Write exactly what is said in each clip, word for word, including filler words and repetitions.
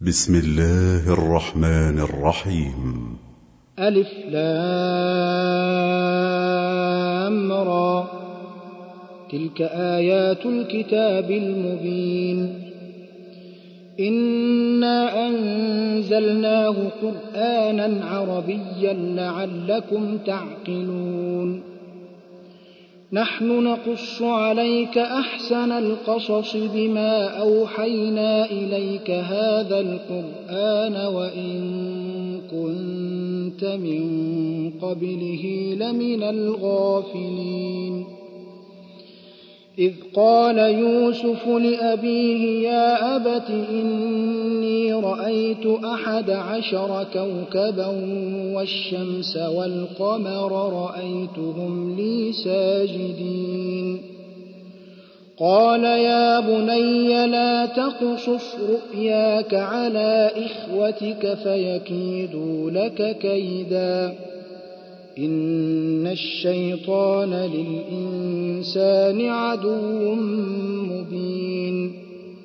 بسم الله الرحمن الرحيم. ألف لام را، تلك آيات الكتاب المبين. إنا أنزلناه قرآنا عربيا لعلكم تعقلون. نحن نقص عليك أحسن القصص بما أوحينا إليك هذا القرآن وإن كنت من قبله لمن الغافلين. إذ قال يوسف لأبيه يا أبت إني رأيت أحد عشر كوكبا والشمس والقمر رأيتهم لي ساجدين. قال يا بني لا تقصص رؤياك على إخوتك فيكيدوا لك كيدا إن الشيطان للإنسان عدو مبين.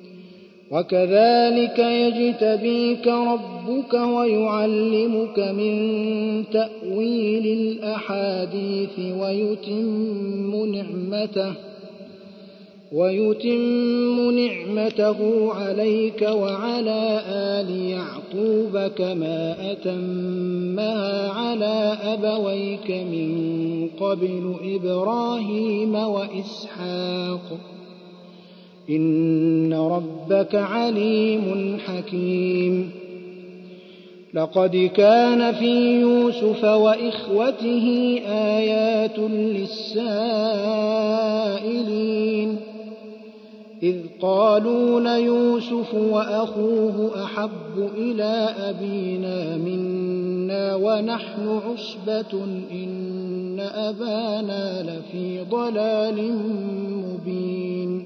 وكذلك يجتبيك ربك ويعلمك من تأويل الأحاديث ويتم نعمته ويتم نعمته عليك وعلى آل يعقوب كما أتمها على أبويك من قبل إبراهيم وإسحاق إن ربك عليم حكيم. لقد كان في يوسف وإخوته آيات للسائلين إذ قالوا ليوسف وأخوه أحب إلى أبينا منا ونحن عصبة إن أبانا لفي ضلال مبين.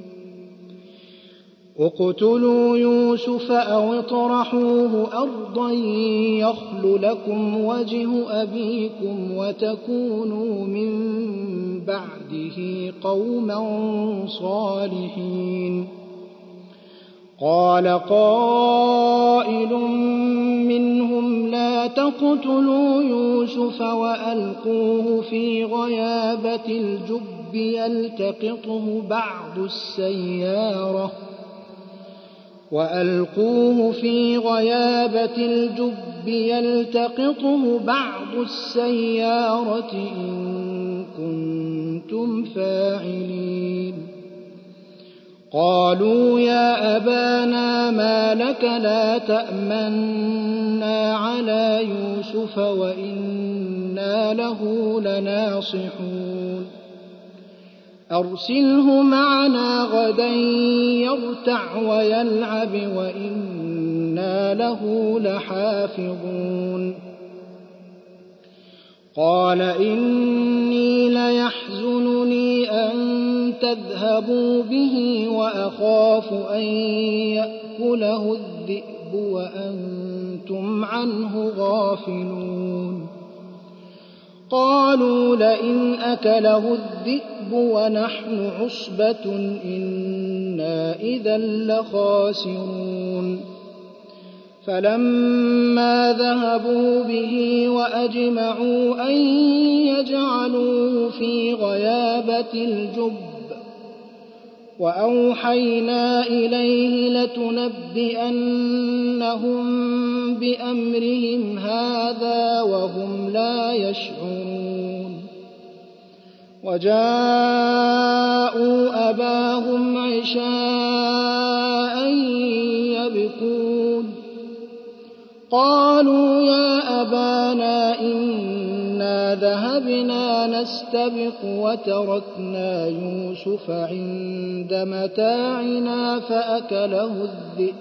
اقتلوا يوسف أو اطرحوه أرضا يخل لكم وجه أبيكم وتكونوا من بعده قوما صالحين. قال قائل منهم لا تقتلوا يوسف وألقوه في غيابة الجب يلتقطه بعض السيارة وألقوه في غيابة الجب يلتقطه بعض السيارة إن كنتم فاعلين. قالوا يا أبانا ما لك لا تأمنا على يوسف وإنا له لناصحون. أرسله معنا غدا يرتع ويلعب وإنا له لحافظون. قال إني ليحزنني أن تذهبوا به وأخاف أن يأكله الذئب وأنتم عنه غافلون. قالوا لئن أكله الذئب ونحن عصبة إنا إذا لخاسرون. فلما ذهبوا به وأجمعوا أن يجعلوه في غيابة الجب وأوحينا إليه لتنبئنهم بأمرهم هذا وهم لا يشعرون. وجاءوا أباهم عشاء يبكون. قالوا يا أبانا إنا ذهبنا نستبق وتركنا يوسف عند متاعنا فأكله الذئب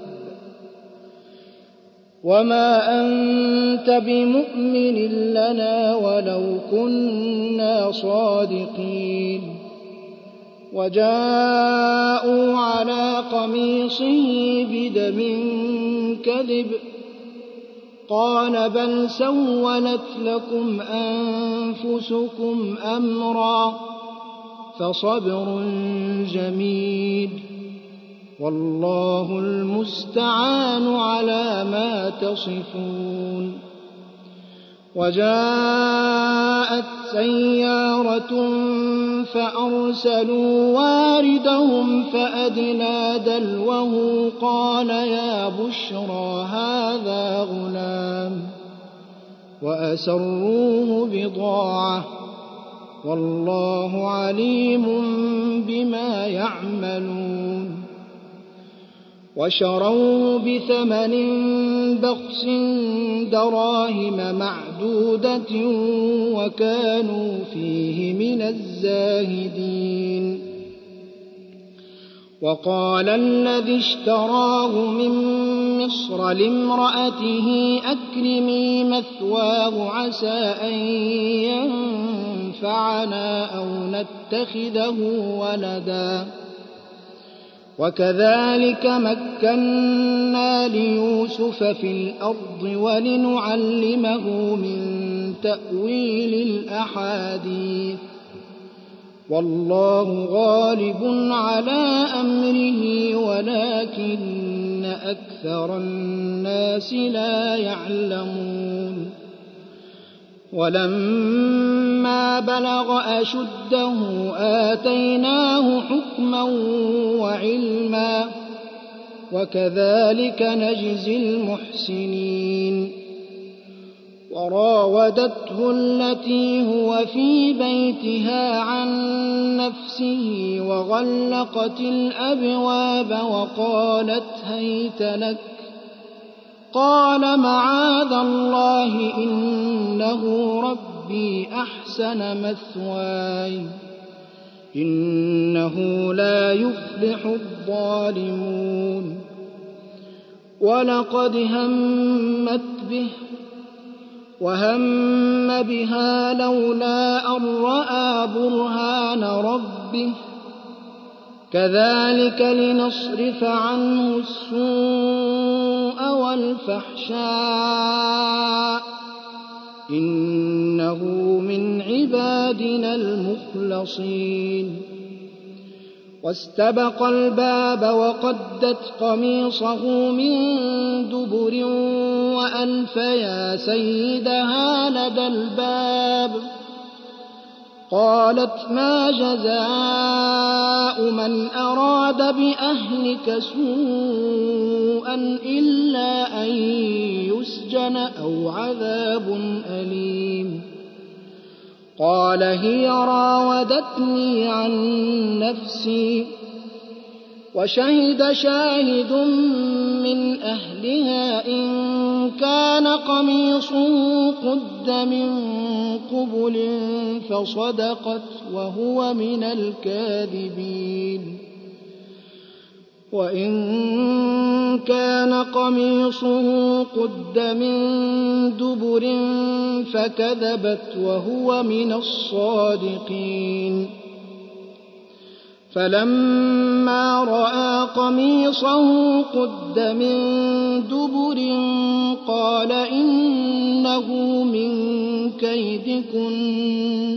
وما أنت بمؤمن لنا ولو كنا صادقين. وجاءوا على قميصه بدم كذب قال بل سولت لكم أنفسكم أمرا فصبر جميل والله المستعان على ما تصفون. وجاءت سيارة فأرسلوا واردهم فأدلى دلوه قال يا بشرى هذا غلام وأسروه بضاعة والله عليم بما يعملون. وشروه بثمن بخس دراهم معدودة وكانوا فيه من الزاهدين. وقال الذي اشتراه من مصر لامرأته أكرمي مثواه عسى أن ينفعنا أو نتخذه ولدا وكذلك مكنا ليوسف في الأرض ولنعلمه من تأويل الأحاديث والله غالب على أمره ولكن أكثر الناس لا يعلمون. ولما بلغ أشده آتيناه حكما وعلما وكذلك نجزي المحسنين. وراودته التي هو في بيتها عن نفسه وغلقت الأبواب وقالت هيت لك قال معاذ الله إنه ربي أحسن مثواي إنه لا يفلح الظالمون. ولقد همت به وهم بها لولا أن رأى برهان ربه كذلك لنصرف عنه السوء والفحشاء إنه من عبادنا المخلصين. واستبق الباب وقدت قميصه من دبر وألف يا سيدها لدى الباب قالت ما جزاء من أراد بأهلك سوءا إلا أن يسجن أو عذاب أليم. قال هي راودتني عن نفسي وشهد شاهد من أهلها إن كان قميصه قد من قبل فصدقت وهو من الكاذبين. وإن كان قميصه قد من دبر فكذبت وهو من الصادقين. فلما رأى قميصه قد من دبر قال إنه من كيدكن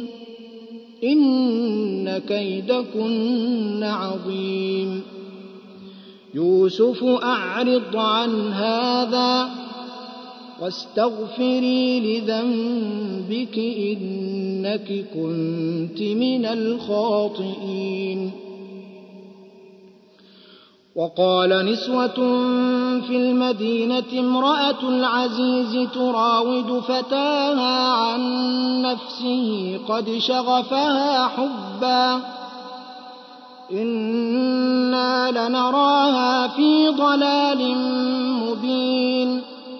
إن كيدكن عظيم. يوسف أعرض عن هذا واستغفري لذنبك إنك كنت من الخاطئين. وقال نسوة في المدينة امرأة العزيز تراود فتاها عن نفسه قد شغفها حبا إنا لنراها في ضلال مبين.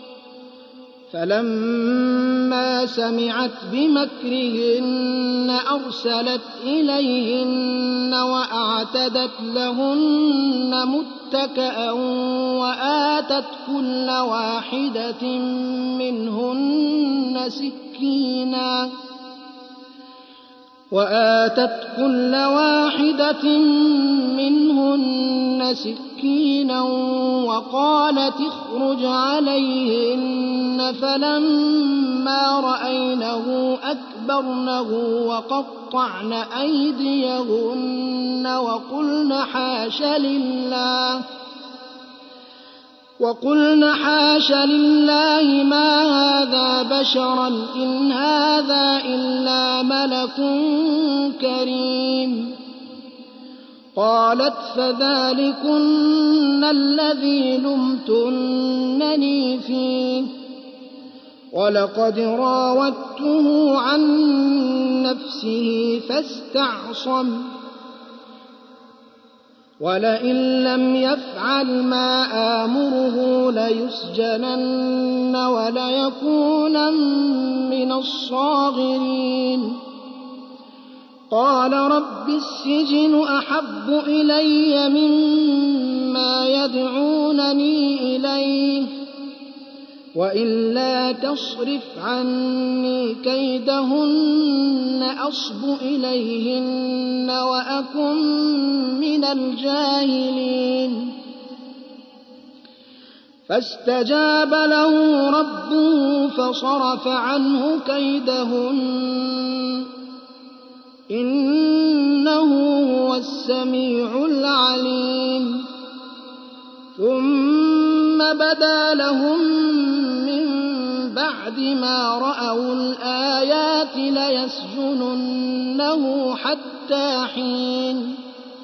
فلما سمعت بمكرهن أرسلت إليهن وأعتدت لهن متكئا وآتت كل واحدة منهن سكينا وآتت كل واحدة منهن سكينا وقالت اخرج عليهن فلما رأينه أكبر فاستكبرنه وقطعن أيديهن وقلن حاش لله وقلن حاش لله ما هذا بشرا إن هذا إلا ملك كريم. قالت فذلكن الذي لمتنني فيه ولقد راودته عن نفسه فاستعصم ولئن لم يفعل ما آمره ليسجنن وليكونن من الصاغرين. قال رب السجن أحب إلي مما يدعونني إليه وإلا تصرف عني كيدهن أصب إليهن وأكن من الجاهلين. فاستجاب له ربه فصرف عنه كيدهن إنه هو السميع العليم. ثم بدا لهم من بعد ما رأوا الآيات ليسجننه حتى حين.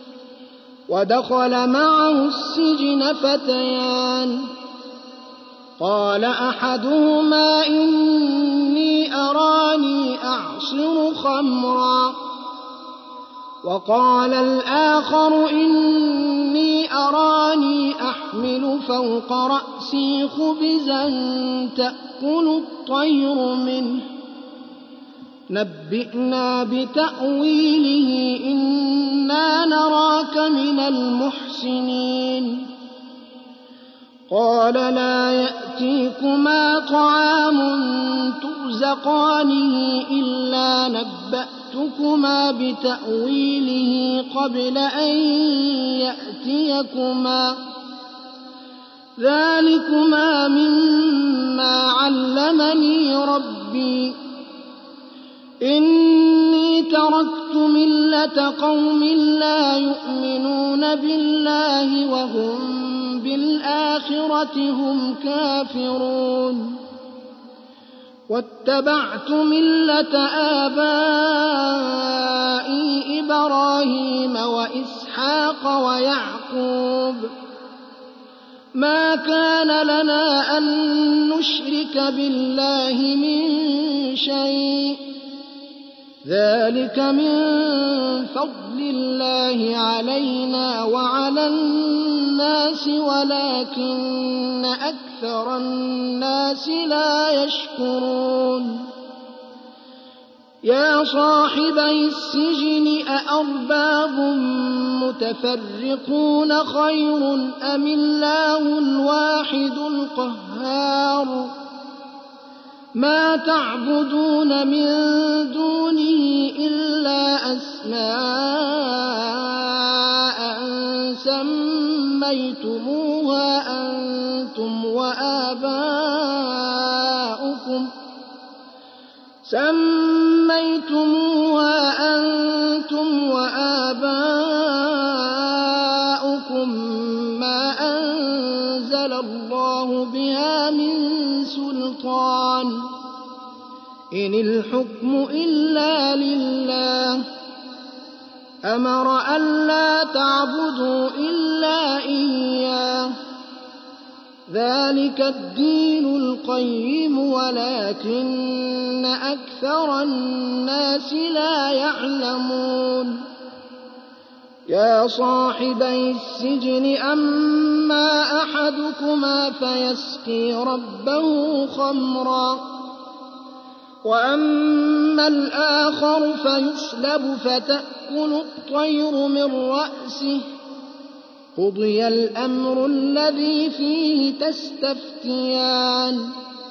ودخل معه السجن فتيان قال أحدهما إني أراني أعصر خمرا وقال الآخر إني أراني أحمل فوق رأسي خبزا تأكل الطير منه نبئنا بتأويله إنا نراك من المحسنين. قال لا يأتيكما طعام ترزقانه إلا نبأتكما بتأويله قبل أن يأتيكما ذلكما مما علمني ربي إني تركت ملة قوم لا يؤمنون بالله وهم بالآخرة هم كافرون واتبعت ملة آبائي إبراهيم وإسحاق ويعقوب ما كان لنا أن نشرك بالله من شيء ذلك من فضل الله علينا وعلى الناس ولكن أكثر الناس لا يشكرون. يا صاحبي السجن أأرباب متفرقون خير أم الله الواحد القهار ما تعبدون من دونه إلا أسماء سميتموها أنتم وآباؤكم سميتموها أنتم وآباؤكم ما أنزل الله بها من سلطان إن الحكم إلا لله أمر ألا تعبدوا إلا إياه ذلك الدين القيم ولكن أكثر الناس لا يعلمون. يا صاحبي السجن أما أحدكما فيسقي ربه خمرا وأما الآخر فيصلب فتأكل الطير من رأسه قضي الأمر الذي فيه تستفتيان.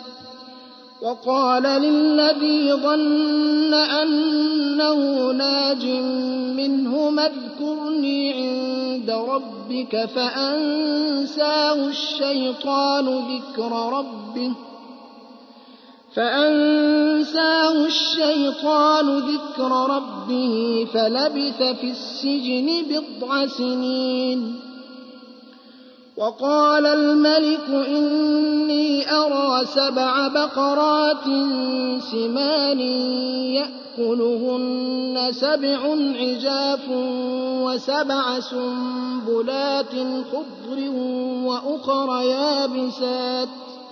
وقال للذي ظن أنه ناج منهما اذكرني عند ربك فأنساه الشيطان ذكر ربه فأنساه الشيطان ذكر ربه فلبث في السجن بضع سنين. وقال الملك إني أرى سبع بقرات سمان يأكلهن سبع عجاف وسبع سنبلات خضر وأخر يابسات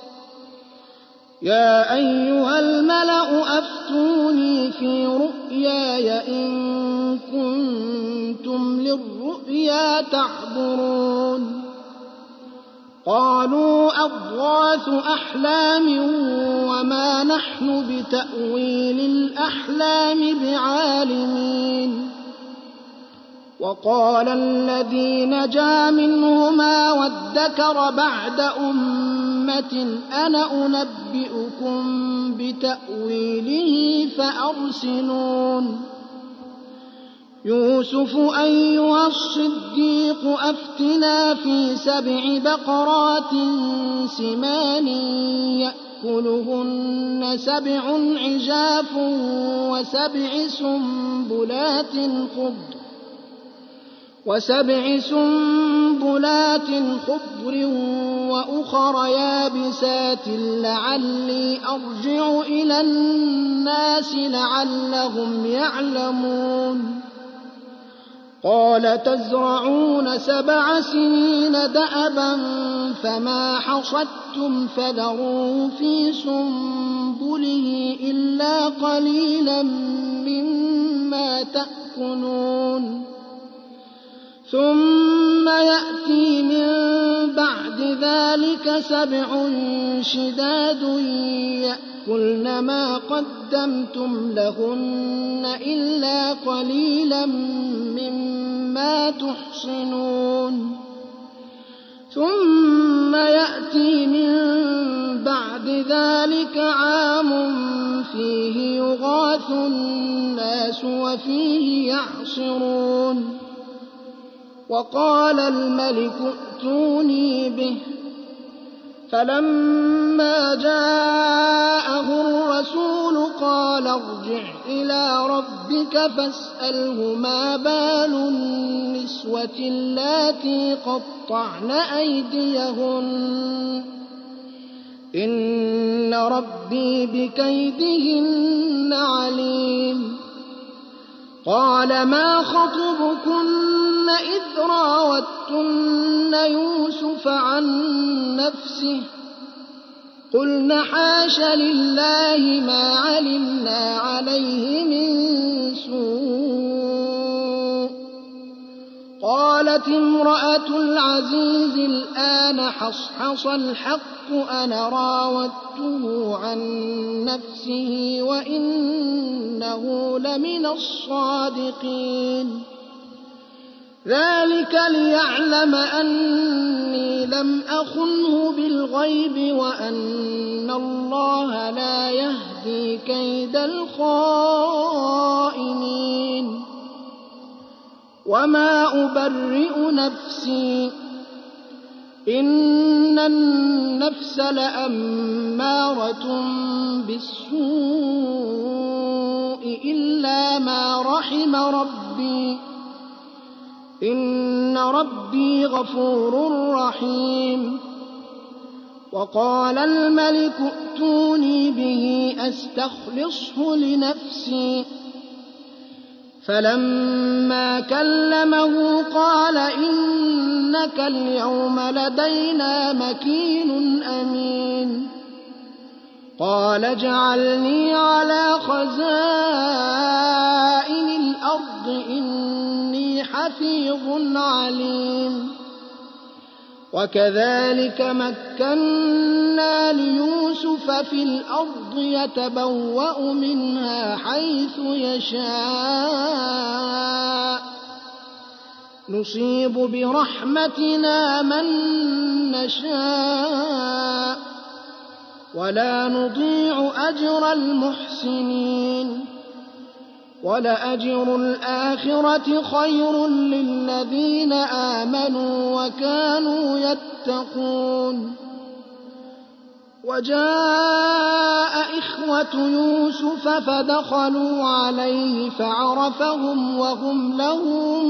يا أيها الملأ أفتوني في رؤياي إن كنتم للرؤيا تعبرون. قالوا أضغاث أحلام وما نحن بتأويل الأحلام بعالمين. وقال الذي نجا منهما وادكر بعد أمة أنا أنبئكم بتأويله فأرسلون. يوسف أيها الصديق أفتنا في سبع بقرات سمان يأكلهن سبع عجاف وسبع سنبلات خضر وسبع سنبلات خضر وأخر يابسات لعلي أرجع إلى الناس لعلهم يعلمون. قال تزرعون سبع سنين دأبا فما حصدتم فذروه في سنبله إلا قليلا مما تأكلون. ثم يأتي من بعد ذلك سبع شداد يأكلن ما قدمتم لهن إلا قليلا مما تحصنون. ثم يأتي من بعد ذلك عام فيه يغاث الناس وفيه يعصرون. وقال الملك ائتوني به. فلما جاءه الرسول قال ارجع إلى ربك فاسأله ما بال النسوة اللاتي قطعن أيديهن إن ربي بكيدهن عليم. قال ما خطبكن إذ راوتن يوسف عن نفسه قلن حاش لله ما علمنا عليه من سوء. قالت امرأة العزيز الآن حصحص الحق أنا راودته عن نفسه وإنه لمن الصادقين. ذلك ليعلم أني لم أخنه بالغيب وأن الله لا يهدي كيد الخائنين. وما أبرئ نفسي إن النفس لأمارة بالسوء إلا ما رحم ربي إن ربي غفور رحيم. وقال الملك ائتوني به أستخلصه لنفسي. فلما كلمه قال إنك اليوم لدينا مكين أمين. قال اجعلني على خزائن الأرض إني حفيظ عليم. وكذلك مكنا ليوسف في الأرض يتبوأ منها حيث يشاء نصيب برحمتنا من نشاء ولا نضيع أجر المحسنين. ولأجر الآخرة خير للذين آمنوا وكانوا يتقون. وجاء إخوة يوسف فدخلوا عليه فعرفهم وهم له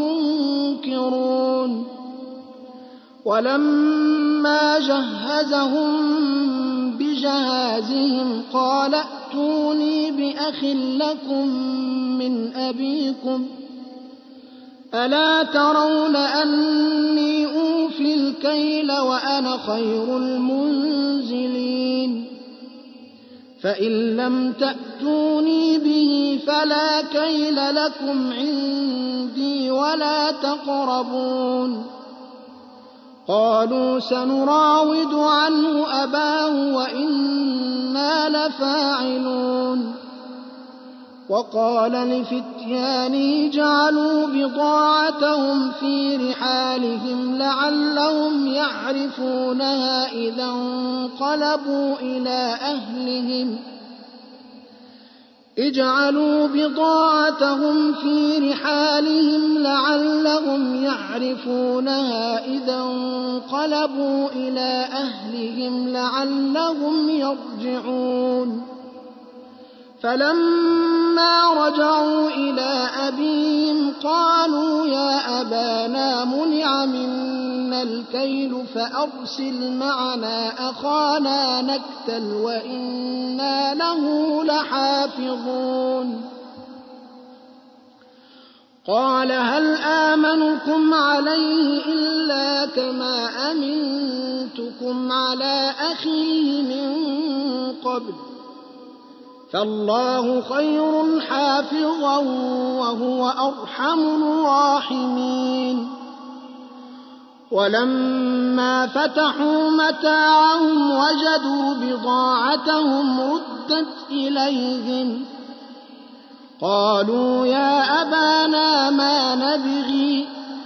منكرون ولما جهزهم بجهازهم قال ائتوني بأخ لكم من أبيكم ألا ترون أني أوفي الكيل وأنا خير المنزلين فإن لم تأتوني به فلا كيل لكم عندي ولا تقربون قالوا سنراود عنه أباه وإنا لفاعلون وقال لفتيانه جعلوا بضاعتهم في رحالهم لعلهم يعرفونها إذا انقلبوا إلى أهلهم اجعلوا بضاعتهم في رحالهم لعلهم يعرفونها إذا انقلبوا إلى أهلهم لعلهم يرجعون فلما رجعوا إلى أبيهم قالوا يا أبانا منع منا الكيل فأرسل معنا أخانا نكتل وإنا له لحافظون قال هل آمنكم عليه إلا كما أمنتكم على أخيه من قبل فالله خير حافظا وهو أرحم الراحمين ولما فتحوا متاعهم وجدوا بضاعتهم ردت إليهم قالوا يا أبانا ما نبغي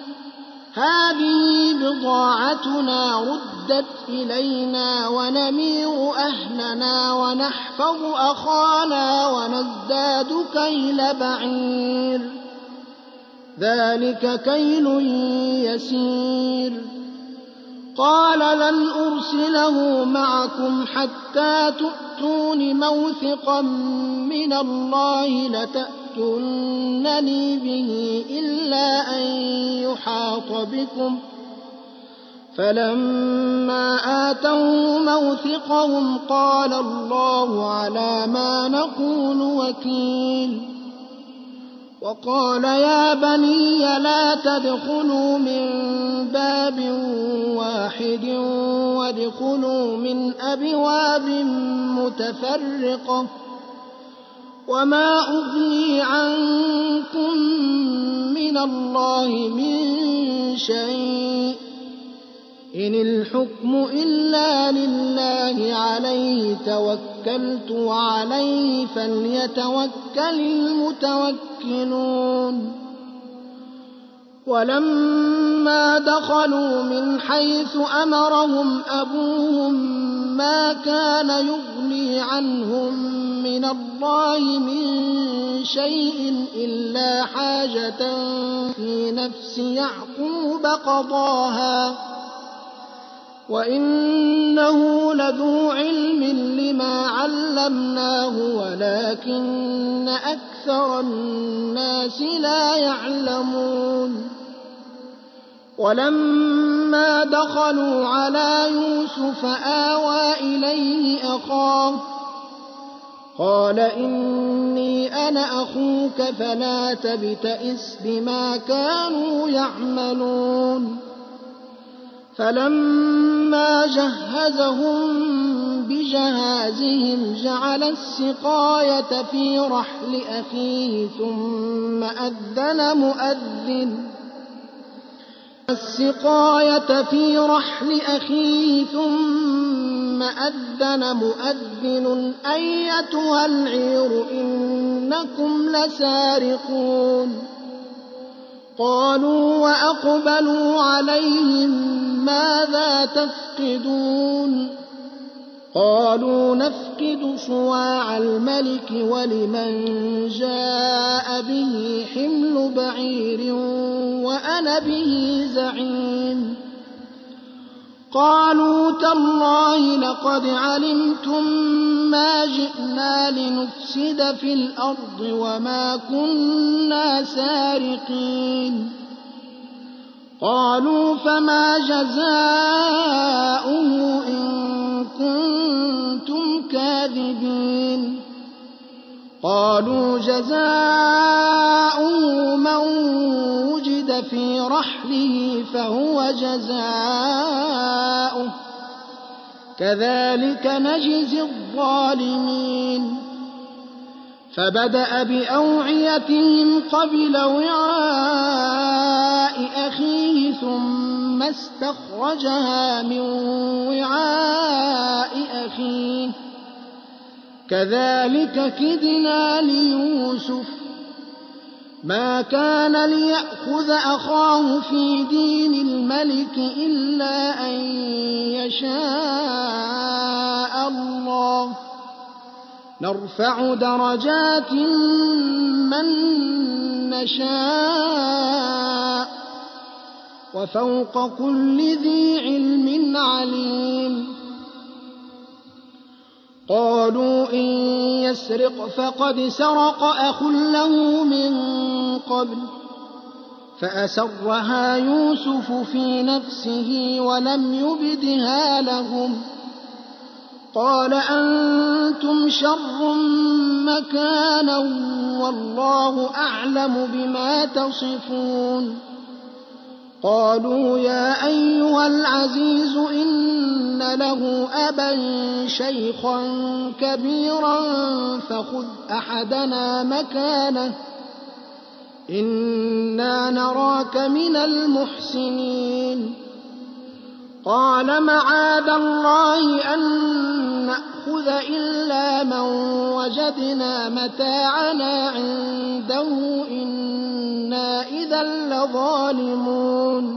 هذه بضاعتنا ردت إلينا ونمير أهلنا ونحفظ أخانا ونزداد كيل بعير ذلك كيل يسير قال لن أرسله معكم حتى تؤتون موثقا من الله لتأتونني به إلا أن يحاط بكم فلما آتوا موثقهم قال الله على ما نقول وكيل وقال يا بني لا تدخلوا من باب واحد وادخلوا من أبواب متفرقة وما أغني عنكم من الله من شيء إن الحكم إلا لله عليه توكلت وعليه فليتوكل المتوكلون ولما دخلوا من حيث أمرهم أبوهم ما كان يغني عنهم من الله من شيء إلا حاجة في نفس يعقوب قضاها وإنه لذو علم لما علمناه ولكن أكثر الناس لا يعلمون ولما دخلوا على يوسف آوى إليه أخاه قال إني أنا أخوك فلا تبتئس بما كانوا يعملون فلما جهزهم بجهازهم جعل السقاية في رحل أخيه ثم أذن مؤذن السقاية في رحل أخيه ثم أذن مؤذن أيتها العير إنكم لسارقون قالوا وأقبلوا عليهم ماذا تفقدون قالوا نفقد صواع الملك ولمن جاء به حمل بعير وأنا به زعيم قالوا تالله لقد علمتم ما جئنا لنفسد في الأرض وما كنا سارقين. قالوا فما جزاؤه إن كنتم كاذبين. قالوا جزاؤه من وجد في رحله فهو جزاؤه كذلك نجزي الظالمين. فبدأ بأوعيتهم قبل وعاء أخيه ثم استخرجها من وعاء أخيه كذلك كدنا ليوسف ما كان ليأخذ أخاه في دين الملك إلا أن يشاء الله نرفع درجات من نشاء وفوق كل ذي علم عليم. قالوا إن يسرق فقد سرق أخ له من قبل فأسرها يوسف في نفسه ولم يبدها لهم. قال أنتم شر مكانا والله أعلم بما تصفون. قالوا يا أيها العزيز إن له أبا شيخا كبيرا فخذ أحدنا مكانه إنا نراك من المحسنين. قال معاذ الله أن نأخذ إلا من وجدنا متاعنا عنده إنا إذا لظالمون.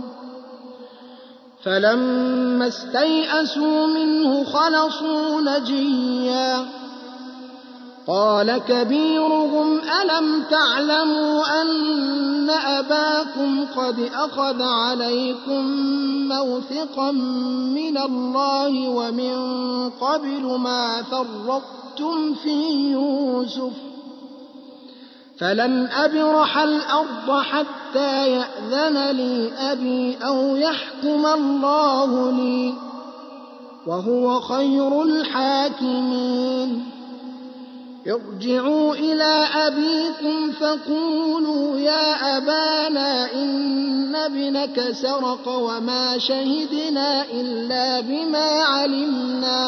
فلما استيئسوا منه خلصوا نجيا. قال كبيرهم ألم تعلموا أن أباكم قد أخذ عليكم موثقا من الله ومن قبل ما فرطتم في يوسف فلن أبرح الأرض حتى يأذن لي أبي أو يحكم الله لي وهو خير الحاكمين. ارجعوا إلى أبيكم فقولوا يا أبانا إن ابنك سرق وما شهدنا إلا بما علمنا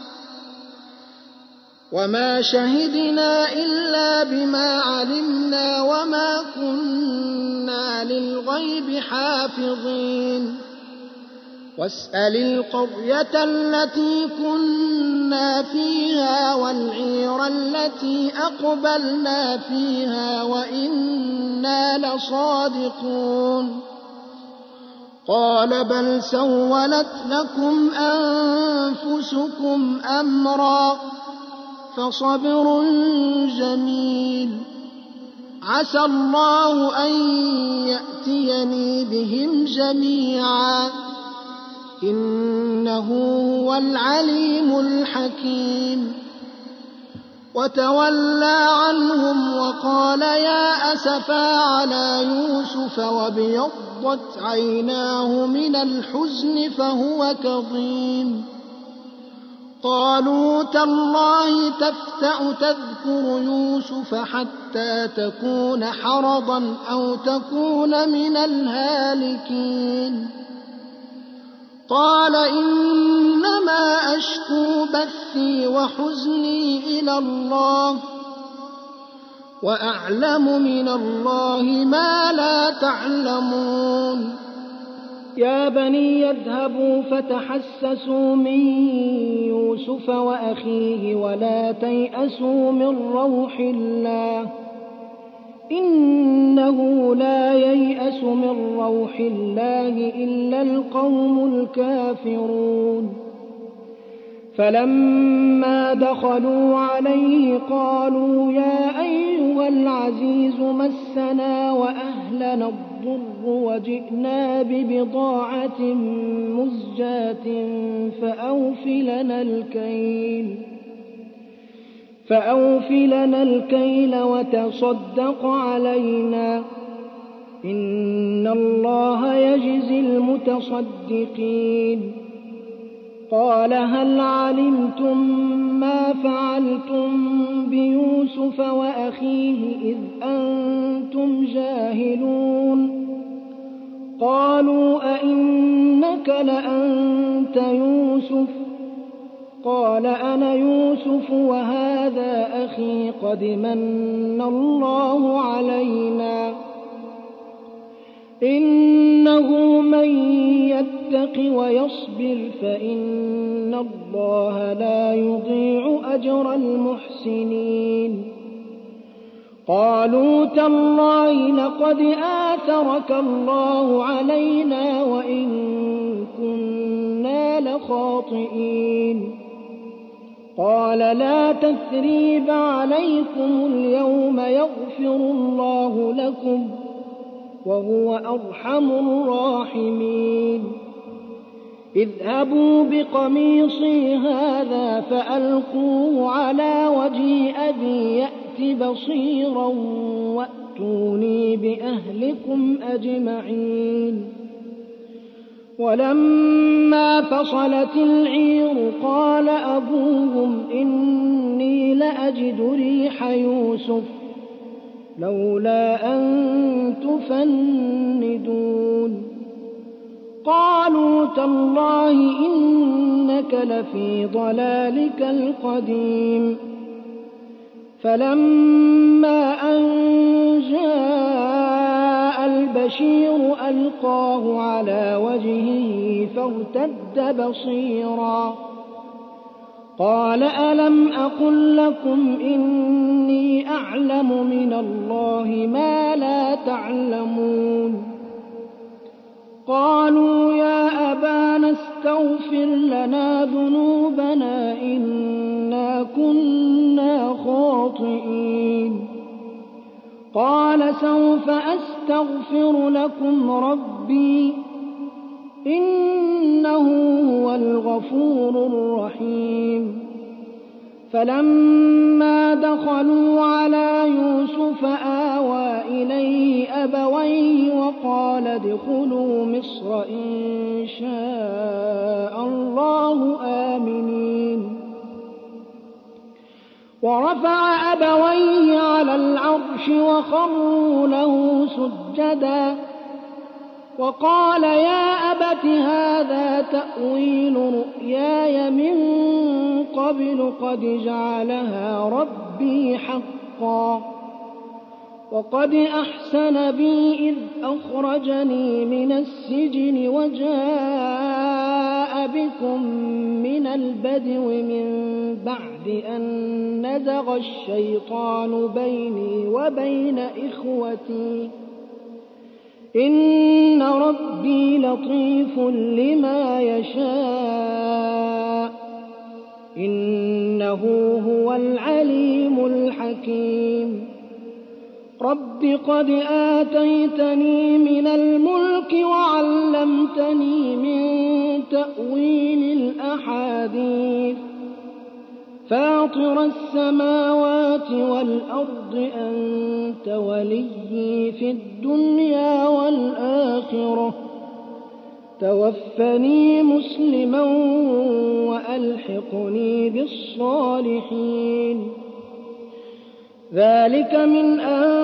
وما شهدنا إلا بما علمنا وما كنا للغيب حافظين. واسأل القرية التي كنا فيها والعير التي أقبلنا فيها وإنا لصادقون. قال بل سولت لكم أنفسكم أمرا فصبر جميل عسى الله أن يأتيني بهم جميعا إنه هو العليم الحكيم. وتولى عنهم وقال يا أسفا على يوسف وابيضت عيناه من الحزن فهو كظيم. قالوا تالله تفتأ تذكر يوسف حتى تكون حرضا أو تكون من الهالكين. قال إنما أشكو بثي وحزني إلى الله وأعلم من الله ما لا تعلمون. يا بني يذهبوا فتحسسوا من يوسف وأخيه ولا تيأسوا من روح الله إنه لا ييأس من روح الله إلا القوم الكافرون. فلما دخلوا عليه قالوا يا أيها العزيز مسنا وأهلنا الضر الضر وجئنا ببضاعة مزجاة فأوف لنا الكيل فأوف لنا الكيل وتصدق علينا إن الله يجزي المتصدقين قال هل علمتم ما فعلتم بيوسف وأخيه إذ أنتم جاهلون قالوا أئنك لأنت يوسف قال أنا يوسف وهذا أخي قد من الله علينا إنه من يتق ويصبر فإن الله لا يضيع أجر المحسنين قالوا تالله لقد آثرك الله علينا وإن كنا لخاطئين قال لا تثريب عليكم اليوم يغفر الله لكم وهو أرحم الراحمين اذهبوا بقميصي هذا فألقوه على وجه أبي يأت بصيرا وأتوني بأهلكم أجمعين ولما فصلت العير قال أبوهم إني لأجد ريح يوسف لولا أن تفندون قالوا تالله إنك لفي ضلالك القديم فلما أن جاء البشير ألقاه على وجهه فارتد بصيرا قال ألم أقل لكم إني أعلم من الله ما لا تعلمون قالوا يا أبانا استغفر لنا ذنوبنا إنا كنا خاطئين قال سوف أستغفر لكم ربي إنه هو الغفور الرحيم فلما دخلوا على يوسف آوى إليه أبويه وقال ادخلوا مصر إن شاء الله آمنين ورفع أبويه على العرش وخروا له سجدا وقال يا أبت هذا تأويل رؤياي من قبل قد جعلها ربي حقا وقد أحسن بي إذ أخرجني من السجن وجاء بكم من البدو من بعد أن نزغ الشيطان بيني وبين إخوتي إن ربي لطيف لما يشاء إنه هو العليم الحكيم رب قد آتيتني من الملك وعلمتني من تأويل الأحاديث فاطر السماوات والأرض أنت وليي في الدنيا والآخرة توفني مسلما وألحقني بالصالحين ذلك من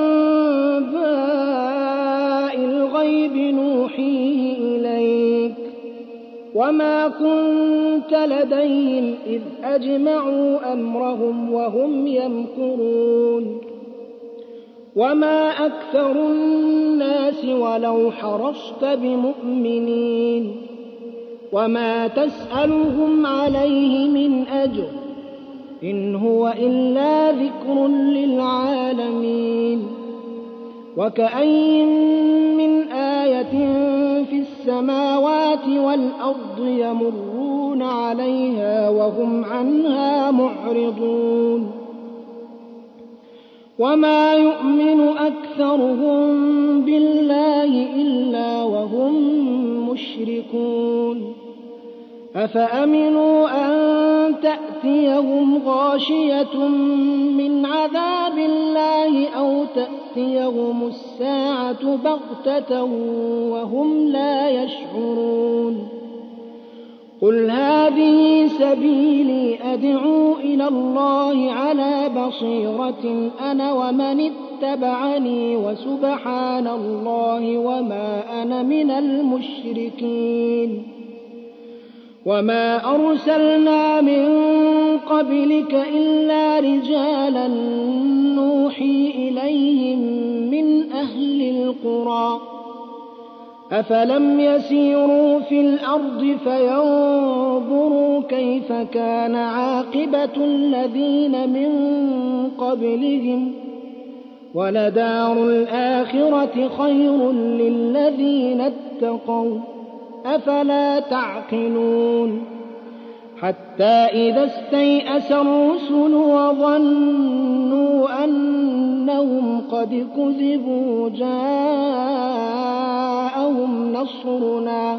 أنباء الغيب نوحيه إليك وما كنت لديهم إذ أجمعوا أمرهم وهم يمكرون وما أكثر الناس ولو حرصت بمؤمنين وما تسألهم عليه من أجر إن هو إلا ذكر للعالمين وكأين من آية في السماوات والأرض يمرون عليها وهم عنها معرضون وما يؤمن أكثرهم بالله إلا وهم مشركون أفأمنوا أن تأتيهم غاشية من عذاب الله أو تأتيهم الساعة بغتة وهم لا يشعرون قل هذه سبيلي أدعو إلى الله على بصيرة أنا ومن اتبعني وسبحان الله وما أنا من المشركين وما أرسلنا من قبلك إلا رجالا نوحي إليهم من أهل القرى أفلم يسيروا في الأرض فينظروا كيف كان عاقبة الذين من قبلهم ولدار الآخرة خير للذين اتقوا أفلا تعقلون حتى إذا استيأس الرسل وظنوا أنهم قد كذبوا جاءهم نصرنا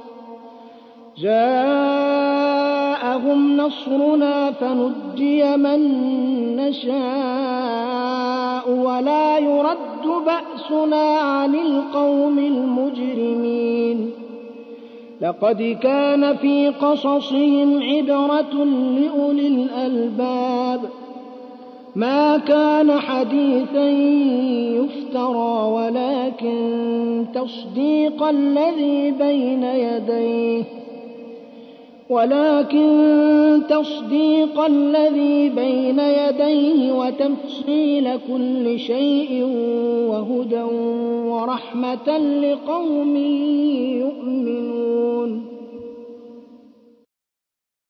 جاءهم نصرنا فنجي من نشاء ولا يرد بأسنا عن القوم المجرمين لقد كان في قصصهم عبرة لأولي الألباب ما كان حديثا يفترى ولكن تصديق الذي بين يديه ولكن تصديق الذي بين يديه وتفصيل كل شيء وهدى ورحمة لقوم يؤمنون